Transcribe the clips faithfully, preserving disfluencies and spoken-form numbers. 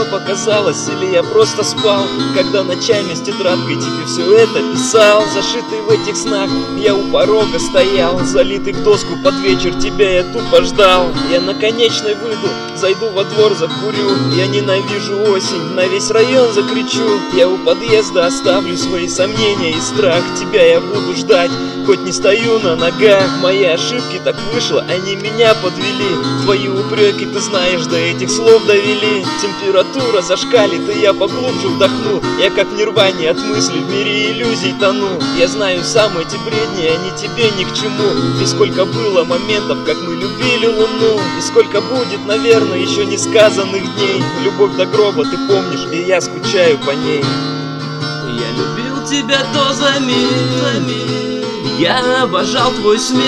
показалось, или я просто спал, когда ночами с тетрадкой тебе все это писал. Зашитый в этих снах я у порога стоял, залитый в доску под вечер, тебя я тупо ждал. Я на конечной выйду, зайду во двор, закурю. Я ненавижу осень, на весь район закричу. Я у подъезда оставлю свои сомнения и страх. Тебя я буду ждать, хоть не стою на ногах. Мои ошибки так вышло, они меня подвели. Твои упреки, ты знаешь, до этих слов довели. Температура зашкалит, и я поглубже вдохну. Я как в нирване от мыслей в мире иллюзий тону. Я знаю, сам эти бредни, они тебе ни к чему. И сколько было моментов, как мы любили луну. И сколько будет, наверное, еще не сказанных дней. Любовь до гроба, ты помнишь, и я скучаю по ней. Я любил тебя до замен, я обожал твой смех.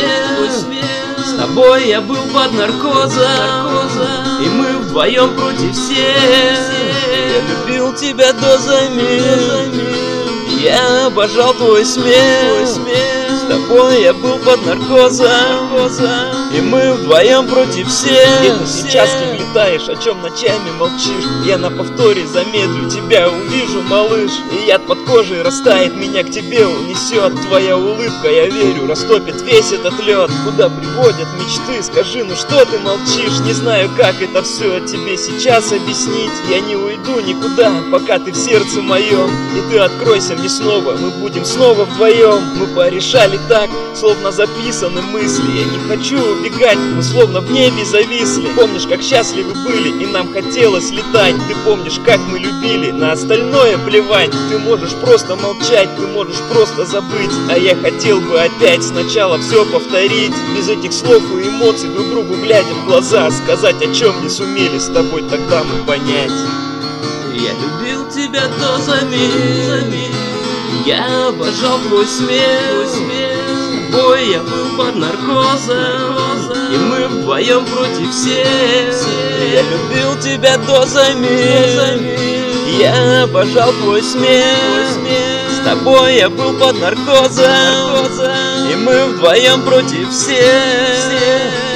С тобой я был под наркозом, и мы вдвоем против всех. Я любил тебя до замен, я обожал твой смех. С тобой я был под наркозом, и мы вдвоем против всех. Где ты сейчас, кем летаешь, о чем ночами молчишь? Я на повторе замедлю, тебя увижу, малыш. И яд под кожей растает, меня к тебе унесет. Твоя улыбка, я верю, растопит весь этот лед. Куда приводят мечты, скажи, ну что ты молчишь? Не знаю, как это все тебе сейчас объяснить. Я не уйду никуда, пока ты в сердце моем. И ты откройся мне снова, мы будем снова вдвоем. Мы порешали так, словно записаны мысли. Я не хочу убегать, мы словно в небе зависли. Помнишь, как счастливы были, и нам хотелось летать. Ты помнишь, как мы любили, на остальное плевать. Ты можешь просто молчать, ты можешь просто забыть. А я хотел бы опять сначала все повторить. Без этих слов и эмоций, друг другу глядя в глаза, сказать, о чем не сумели с тобой тогда мы понять. Я любил тебя до замен, я обожал твой смех. С тобой я был под наркозом, и мы вдвоем против всех. Я любил тебя до замен, я обожал твой смех. С тобой я был под наркозом, и мы вдвоем против всех.